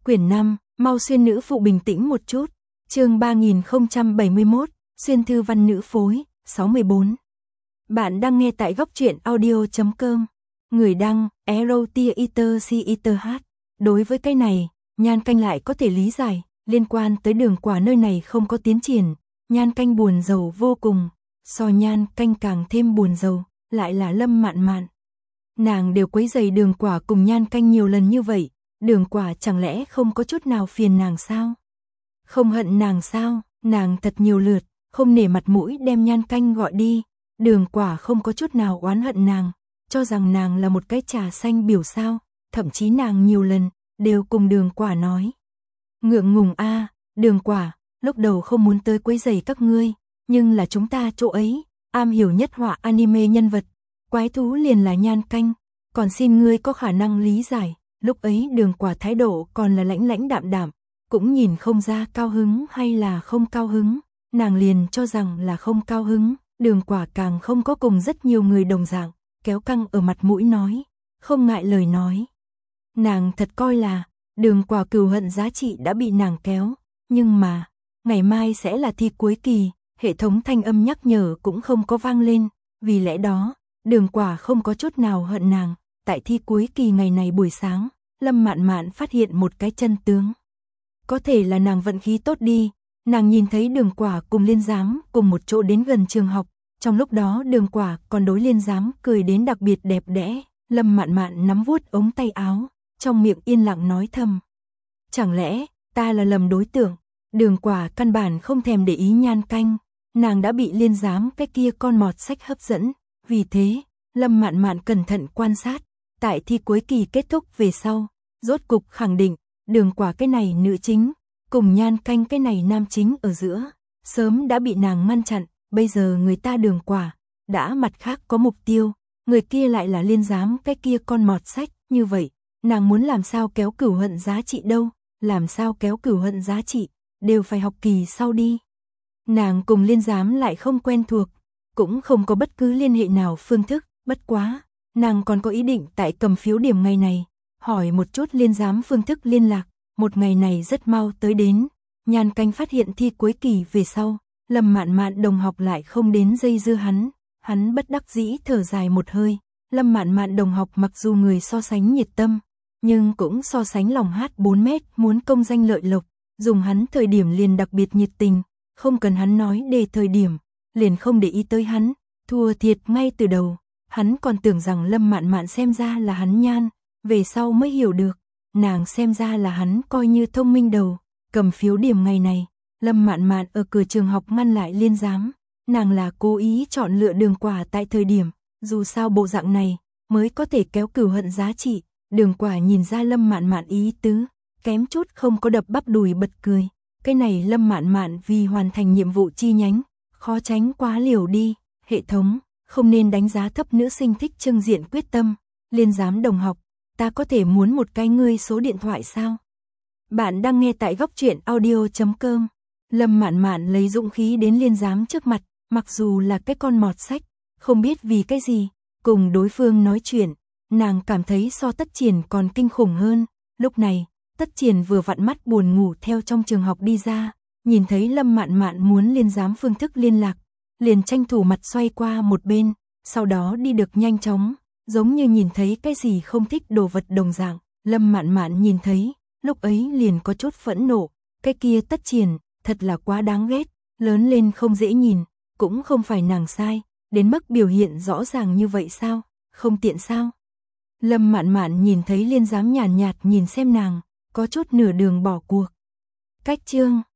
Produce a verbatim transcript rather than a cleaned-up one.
Quyển năm, mau xuyên nữ phụ bình tĩnh một chút. Chương ba nghìn không trăm bảy mươi mốt, xuyên thư văn nữ phối, sáu mươi bốn. Bạn đang nghe tại góc truyện audio chấm com. Người đăng, Erotiater Citer H. Đối với cái này, Nhan Canh lại có thể lý giải, liên quan tới Đường Quả nơi này không có tiến triển, Nhan Canh buồn rầu vô cùng, so Nhan Canh càng thêm buồn rầu, lại là Lâm Mạn Mạn. Nàng đều quấy rầy Đường Quả cùng Nhan Canh nhiều lần như vậy, Đường Quả chẳng lẽ không có chút nào phiền nàng sao? Không hận nàng sao? Nàng thật nhiều lượt, không nể mặt mũi đem Nhan Canh gọi đi, Đường Quả không có chút nào oán hận nàng, cho rằng nàng là một cái trà xanh biểu sao, thậm chí nàng nhiều lần đều cùng Đường Quả nói. Ngượng ngùng a, à, Đường Quả, lúc đầu không muốn tới quấy rầy các ngươi, nhưng là chúng ta chỗ ấy, am hiểu nhất họa anime nhân vật, quái thú liền là Nhan Canh, còn xin ngươi có khả năng lý giải, lúc ấy Đường Quả thái độ còn là lãnh lãnh đạm đạm, cũng nhìn không ra cao hứng hay là không cao hứng, nàng liền cho rằng là không cao hứng, Đường Quả càng không có cùng rất nhiều người đồng dạng, kéo căng ở mặt mũi nói, không ngại lời nói. Nàng thật coi là, Đường Quả cừu hận giá trị đã bị nàng kéo, nhưng mà, ngày mai sẽ là thi cuối kỳ, hệ thống thanh âm nhắc nhở cũng không có vang lên, vì lẽ đó, Đường Quả không có chút nào hận nàng, tại thi cuối kỳ ngày này buổi sáng, Lâm Mạn Mạn phát hiện một cái chân tướng. Có thể là nàng vận khí tốt đi, nàng nhìn thấy Đường Quả cùng Liên Giám cùng một chỗ đến gần trường học, trong lúc đó Đường Quả còn đối Liên Giám cười đến đặc biệt đẹp đẽ, Lâm Mạn Mạn nắm vuốt ống tay áo, trong miệng yên lặng nói thầm. Chẳng lẽ, ta là lầm đối tượng? Đường Quả căn bản không thèm để ý Nhan Canh, nàng đã bị Liên Giám cái kia con mọt sách hấp dẫn, vì thế, Lâm Mạn Mạn cẩn thận quan sát, tại thi cuối kỳ kết thúc về sau, rốt cục khẳng định, Đường Quả cái này nữ chính, cùng Nhan Canh cái này nam chính ở giữa, sớm đã bị nàng ngăn chặn, bây giờ người ta Đường Quả, đã mặt khác có mục tiêu, người kia lại là Liên Giám cái kia con mọt sách, như vậy, nàng muốn làm sao kéo cửu hận giá trị đâu, làm sao kéo cửu hận giá trị, đều phải học kỳ sau đi. Nàng cùng Liên Giám lại không quen thuộc, cũng không có bất cứ liên hệ nào phương thức, bất quá, nàng còn có ý định tại cầm phiếu điểm ngày này, hỏi một chút Liên Giám phương thức liên lạc, một ngày này rất mau tới đến, Nhan Canh phát hiện thi cuối kỳ về sau, Lâm Mạn Mạn đồng học lại không đến dây dưa hắn, hắn bất đắc dĩ thở dài một hơi, Lâm Mạn Mạn đồng học mặc dù người so sánh nhiệt tâm, nhưng cũng so sánh lòng hát bốn mét muốn công danh lợi lộc, dùng hắn thời điểm liền đặc biệt nhiệt tình, không cần hắn nói đề thời điểm, liền không để ý tới hắn, thua thiệt ngay từ đầu, hắn còn tưởng rằng Lâm Mạn Mạn xem ra là hắn nhan, về sau mới hiểu được, nàng xem ra là hắn coi như thông minh đầu, cầm phiếu điểm ngày này, Lâm Mạn Mạn ở cửa trường học ngăn lại Liên Giám, nàng là cố ý chọn lựa Đường Quả tại thời điểm, dù sao bộ dạng này mới có thể kéo cửu hận giá trị, Đường Quả nhìn ra Lâm Mạn Mạn ý tứ, kém chút không có đập bắp đùi bật cười, cái này Lâm Mạn Mạn vì hoàn thành nhiệm vụ chi nhánh, khó tránh quá liều đi, hệ thống, không nên đánh giá thấp nữ sinh thích trưng diện quyết tâm, Liên Giám đồng học, ta có thể muốn một cái ngươi số điện thoại sao? Bạn đang nghe tại góc truyện audio chấm com. Lâm Mạn Mạn lấy dũng khí đến Liên Giám trước mặt, mặc dù là cái con mọt sách, không biết vì cái gì, cùng đối phương nói chuyện, nàng cảm thấy so Tất Triển còn kinh khủng hơn, lúc này, Tất Triển vừa vặn mắt buồn ngủ theo trong trường học đi ra, nhìn thấy Lâm Mạn Mạn muốn Liên Giám phương thức liên lạc, liền tranh thủ mặt xoay qua một bên, sau đó đi được nhanh chóng, giống như nhìn thấy cái gì không thích đồ vật đồng dạng, Lâm Mạn Mạn nhìn thấy, lúc ấy liền có chút phẫn nộ, cái kia Tất Triển, thật là quá đáng ghét, lớn lên không dễ nhìn, cũng không phải nàng sai, đến mức biểu hiện rõ ràng như vậy sao, không tiện sao. Lâm Mạn Mạn nhìn thấy Liên Giám nhàn nhạt, nhạt nhìn xem nàng, có chút nửa đường bỏ cuộc. Cách chương